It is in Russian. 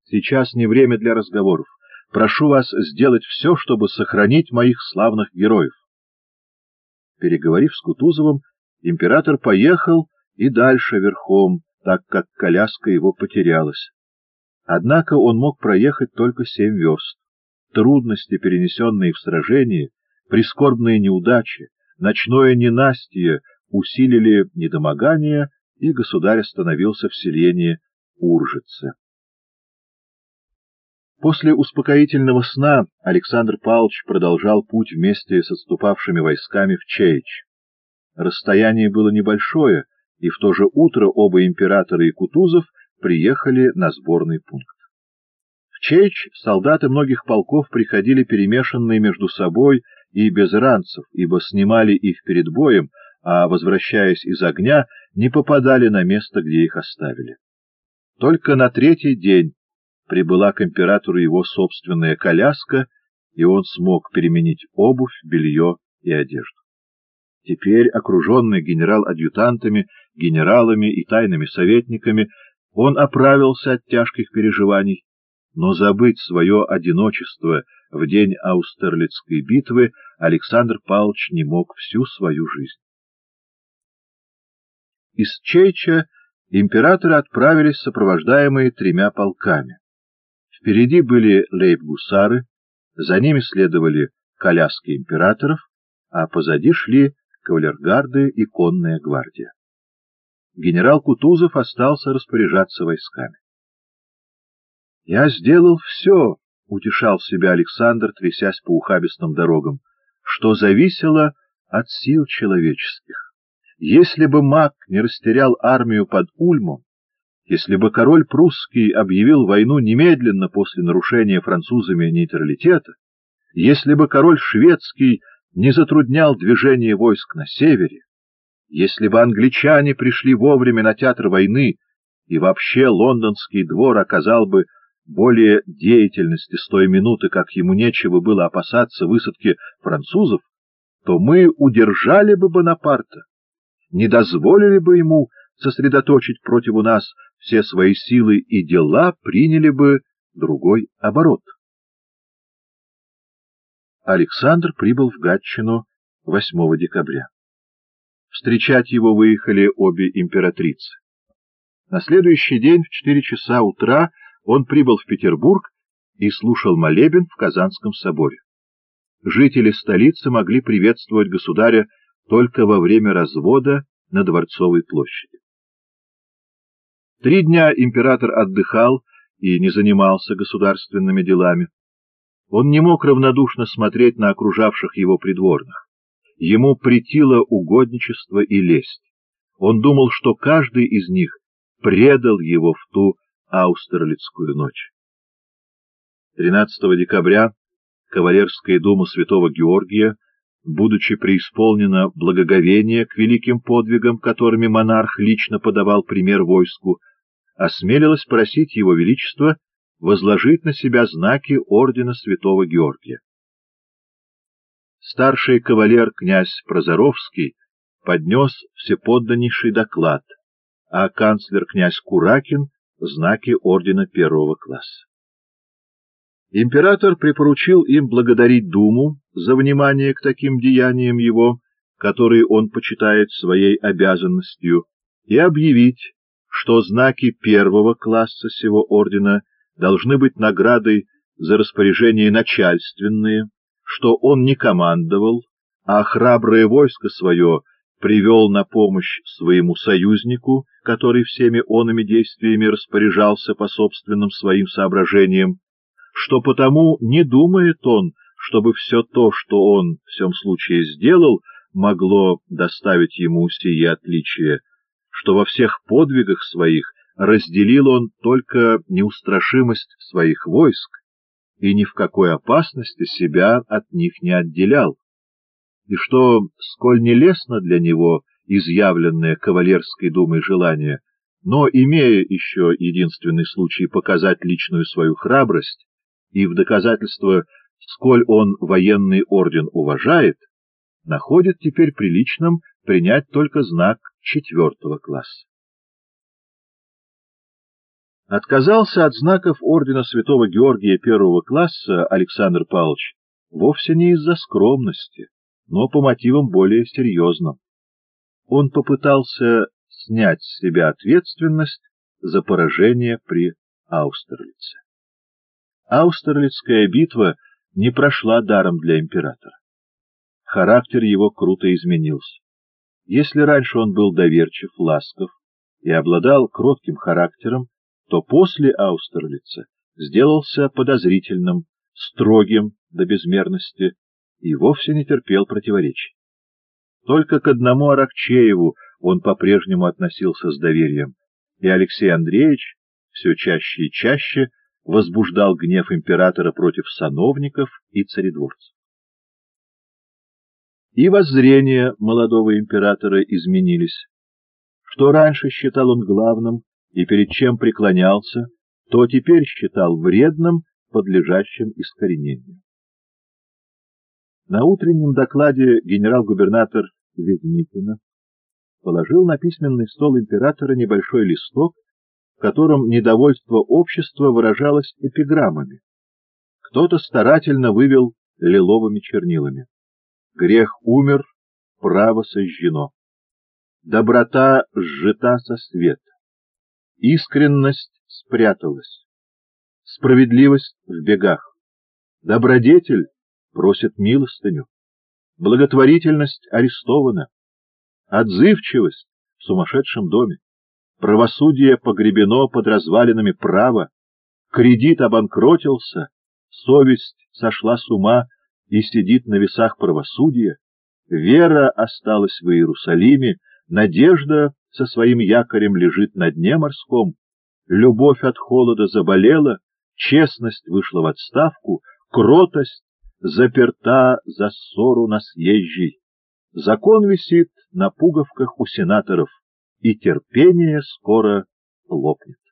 Сейчас не время для разговоров. Прошу вас сделать все, чтобы сохранить моих славных героев. Переговорив с Кутузовым, император поехал и дальше верхом, так как коляска его потерялась. Однако он мог проехать только 7 верст. Трудности, перенесенные в сражении, прискорбные неудачи, ночное ненастье усилили недомогание, и государь остановился в селении Уржице. После успокоительного сна Александр Павлович продолжал путь вместе с отступавшими войсками в Чеич. Расстояние было небольшое, и в то же утро оба императора и Кутузов приехали на сборный пункт. В Чеич солдаты многих полков приходили перемешанные между собой и без ранцев, ибо снимали их перед боем, а, возвращаясь из огня, не попадали на место, где их оставили. Только на 3-й день прибыла к императору его собственная коляска, и он смог переменить обувь, белье и одежду. Теперь, окруженный генерал-адъютантами, генералами и тайными советниками, он оправился от тяжких переживаний, но забыть свое одиночество в день Аустерлицкой битвы Александр Павлович не мог всю свою жизнь. Из Чейча императоры отправились сопровождаемые 3 полками. Впереди были лейб-гусары, за ними следовали коляски императоров, а позади шли кавалергарды и конная гвардия. Генерал Кутузов остался распоряжаться войсками. «Я сделал все», — утешал себя Александр, трясясь по ухабистым дорогам, — «что зависело от сил человеческих. Если бы Мак не растерял армию под Ульмом, если бы король прусский объявил войну немедленно после нарушения французами нейтралитета, если бы король шведский не затруднял движение войск на севере, если бы англичане пришли вовремя на театр войны, и вообще лондонский двор оказал бы более деятельности с той минуты, как ему нечего было опасаться высадки французов, то мы удержали бы Бонапарта, не дозволили бы ему сосредоточить против нас все свои силы, и дела приняли бы другой оборот. Александр прибыл в Гатчину 8 декабря. Встречать его выехали обе императрицы. На следующий день в 4 часа утра он прибыл в Петербург и слушал молебен в Казанском соборе. Жители столицы могли приветствовать государя только во время развода на Дворцовой площади. 3 дня император отдыхал и не занимался государственными делами. Он не мог равнодушно смотреть на окружавших его придворных. Ему претило угодничество и лесть. Он думал, что каждый из них предал его в ту Аустерлицкую ночь. 13 декабря Кавалерская дума святого Георгия, будучи преисполнена благоговения к великим подвигам, которыми монарх лично подавал пример войску, осмелилась просить его величество возложить на себя знаки ордена святого Георгия. Старший кавалер князь Прозоровский поднес всеподданнейший доклад, а канцлер князь Куракин — знаки ордена 1 класса. Император припоручил им благодарить Думу за внимание к таким деяниям его, которые он почитает своей обязанностью, и объявить, что знаки 1 класса сего ордена должны быть наградой за распоряжения начальственные, что он не командовал, а храброе войско свое привел на помощь своему союзнику, который всеми оными действиями распоряжался по собственным своим соображениям, что потому не думает он, чтобы все то, что он в всем случае сделал, могло доставить ему сие отличие, что во всех подвигах своих разделил он только неустрашимость своих войск и ни в какой опасности себя от них не отделял, и что, сколь нелестно для него изъявленное кавалерской думой желание, но, имея еще единственный случай показать личную свою храбрость, и в доказательство, сколь он военный орден уважает, находит теперь приличным принять только знак 4 класса. Отказался от знаков ордена Святого Георгия первого класса Александр Павлович вовсе не из-за скромности, но по мотивам более серьезным. Он попытался снять с себя ответственность за поражение при Аустерлице. Аустерлицкая битва не прошла даром для императора. Характер его круто изменился. Если раньше он был доверчив, ласков и обладал кротким характером, то после Аустерлица сделался подозрительным, строгим до безмерности и вовсе не терпел противоречий. Только к одному Аракчееву он по-прежнему относился с доверием, и Алексей Андреевич все чаще и чаще возбуждал гнев императора против сановников и царедворцев. И воззрения молодого императора изменились. Что раньше считал он главным и перед чем преклонялся, то теперь считал вредным, подлежащим искоренению. На утреннем докладе генерал-губернатор Ведмикина положил на письменный стол императора небольшой листок, в котором недовольство общества выражалось эпиграммами. Кто-то старательно вывел лиловыми чернилами: «Грех умер, право сожжено. Доброта сжита со света. Искренность спряталась. Справедливость в бегах. Добродетель просит милостыню. Благотворительность арестована. Отзывчивость в сумасшедшем доме. Правосудие погребено под развалинами права. Кредит обанкротился. Совесть сошла с ума и сидит на весах правосудия. Вера осталась в Иерусалиме. Надежда со своим якорем лежит на дне морском. Любовь от холода заболела. Честность вышла в отставку. Кротость заперта за ссору на съезжей. Закон висит на пуговках у сенаторов, и терпение скоро лопнет.